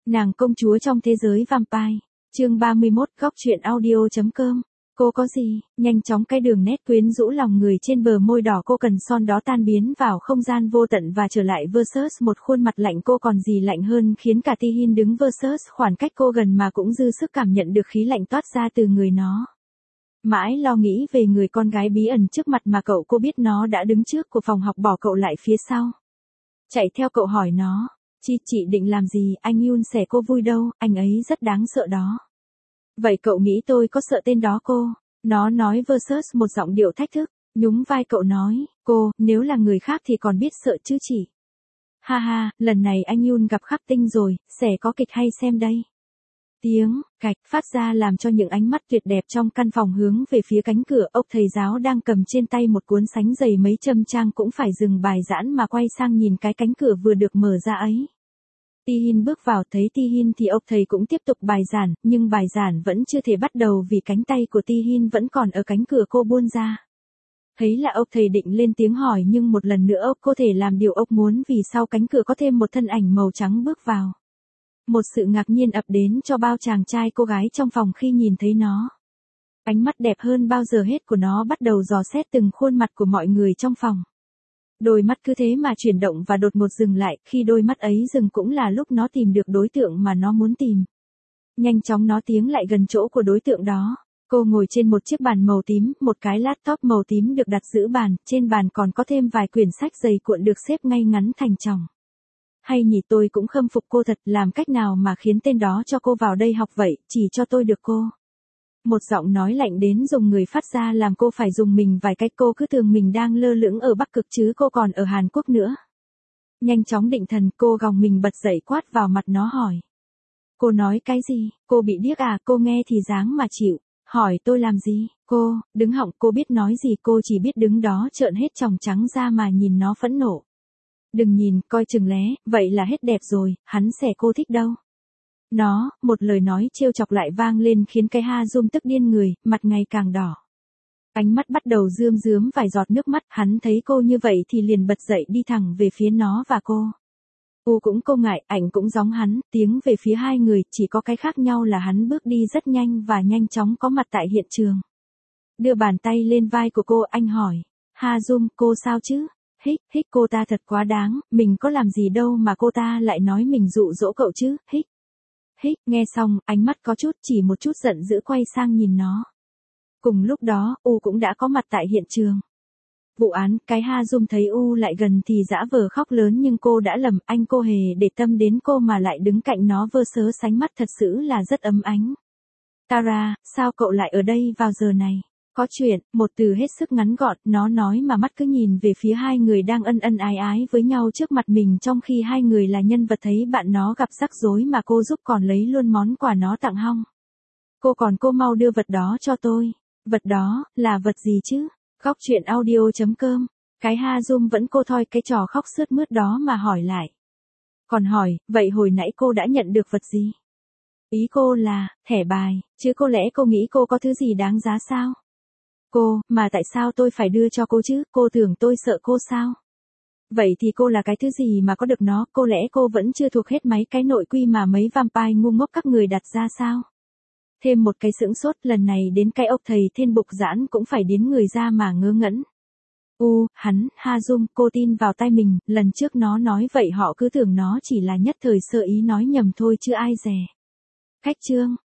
Nàng công chúa trong thế giới vampire. Chương 31, góc truyện audio.com. Cô có gì? Nhanh chóng cái đường nét quyến rũ lòng người trên bờ môi đỏ cô cần son đó tan biến vào không gian vô tận và trở lại versus một khuôn mặt lạnh, cô còn gì lạnh hơn, khiến cả Ti-hin đứng versus khoảng cách cô gần mà cũng dư sức cảm nhận được khí lạnh toát ra từ người nó. Mãi lo nghĩ về người con gái bí ẩn trước mặt mà cậu, cô biết nó đã đứng trước của phòng học bỏ cậu lại phía sau. Chạy theo cậu hỏi nó, chị định làm gì, anh Yun xẻ cô vui đâu, anh ấy rất đáng sợ đó. Vậy cậu nghĩ tôi có sợ tên đó cô? Nó nói versus một giọng điệu thách thức, nhún vai cậu nói, cô, nếu là người khác thì còn biết sợ chứ chị. Ha ha, lần này anh Yun gặp khắc tinh rồi, xẻ có kịch hay xem đây. Tiếng cạch phát ra làm cho những ánh mắt tuyệt đẹp trong căn phòng hướng về phía cánh cửa. Ốc thầy giáo đang cầm trên tay một cuốn sánh dày mấy trăm trang cũng phải dừng bài giảng mà quay sang nhìn cái cánh cửa vừa được mở ra ấy. Ti-hin bước vào, thấy Ti-hin thì ốc thầy cũng tiếp tục bài giảng, nhưng bài giảng vẫn chưa thể bắt đầu vì cánh tay của Ti-hin vẫn còn ở cánh cửa, cô buông ra. Thấy là ốc thầy định lên tiếng hỏi, nhưng một lần nữa ốc có thể làm điều ốc muốn, vì sau cánh cửa có thêm một thân ảnh màu trắng bước vào. Một sự ngạc nhiên ập đến cho bao chàng trai cô gái trong phòng khi nhìn thấy nó. Ánh mắt đẹp hơn bao giờ hết của nó bắt đầu dò xét từng khuôn mặt của mọi người trong phòng. Đôi mắt cứ thế mà chuyển động và đột ngột dừng lại, khi đôi mắt ấy dừng cũng là lúc nó tìm được đối tượng mà nó muốn tìm. Nhanh chóng nó tiến lại gần chỗ của đối tượng đó. Cô ngồi trên một chiếc bàn màu tím, một cái laptop màu tím được đặt giữa bàn, trên bàn còn có thêm vài quyển sách dày cuộn được xếp ngay ngắn thành chồng. Hay nhỉ, tôi cũng khâm phục cô thật, làm cách nào mà khiến tên đó cho cô vào đây học vậy, chỉ cho tôi được cô. Một giọng nói lạnh đến dùng người phát ra làm cô phải dùng mình vài cách, cô cứ tưởng mình đang lơ lửng ở Bắc Cực chứ cô còn ở Hàn Quốc nữa. Nhanh chóng định thần, cô gồng mình bật dậy quát vào mặt nó hỏi. Cô nói cái gì, cô bị điếc à, cô nghe thì dáng mà chịu, hỏi tôi làm gì, cô, đứng họng, cô biết nói gì, cô chỉ biết đứng đó trợn hết tròng trắng ra mà nhìn nó phẫn nộ. Đừng nhìn, coi chừng lé, vậy là hết đẹp rồi, hắn xẻ cô thích đâu. Nó, một lời nói trêu chọc lại vang lên khiến cái Ha Jum tức điên người, mặt ngày càng đỏ. Ánh mắt bắt đầu rơm rớm vài giọt nước mắt, hắn thấy cô như vậy thì liền bật dậy đi thẳng về phía nó và cô. Cũng không ngại, ảnh cũng giống hắn, tiến về phía hai người, chỉ có cái khác nhau là hắn bước đi rất nhanh và nhanh chóng có mặt tại hiện trường. Đưa bàn tay lên vai của cô, anh hỏi, Ha Jum, cô sao chứ? Hích, cô ta thật quá đáng, mình có làm gì đâu mà cô ta lại nói mình dụ dỗ cậu chứ, hích. Nghe xong, ánh mắt có chút, chỉ một chút giận dữ quay sang nhìn nó. Cùng lúc đó, cũng đã có mặt tại hiện trường. Vụ án, cái Ha Jum thấy lại gần thì dã vờ khóc lớn, nhưng cô đã lầm, anh cô hề để tâm đến cô mà lại đứng cạnh nó vơ sớ sánh mắt thật sự là rất ấm ánh. Tara, sao cậu lại ở đây vào giờ này? Có chuyện, một từ hết sức ngắn gọn, nó nói mà mắt cứ nhìn về phía hai người đang ân ái ái với nhau trước mặt mình, trong khi hai người là nhân vật thấy bạn nó gặp rắc rối mà cô giúp còn lấy luôn món quà nó tặng hong. Cô mau đưa vật đó cho tôi. Vật đó, là vật gì chứ? Góc truyện audio.com. Cái Ha Jum vẫn cô thoi cái trò khóc sướt mướt đó mà hỏi lại. Còn hỏi, vậy hồi nãy cô đã nhận được vật gì? Ý cô là, thẻ bài, chứ cô lẽ cô nghĩ cô có thứ gì đáng giá sao? Mà tại sao tôi phải đưa cho cô chứ, cô tưởng tôi sợ cô sao? Vậy thì cô là cái thứ gì mà có được nó, cô lẽ cô vẫn chưa thuộc hết mấy cái nội quy mà mấy vampire ngu ngốc các người đặt ra sao? Thêm một cái sững sốt, lần này đến cái ốc thầy thiên bục giãn cũng phải điến người ra mà ngớ ngẩn. Hắn, Ha Jum, cô tin vào tai mình, lần trước nó nói vậy họ cứ tưởng nó chỉ là nhất thời sơ ý nói nhầm thôi chứ ai dè. Khách trương,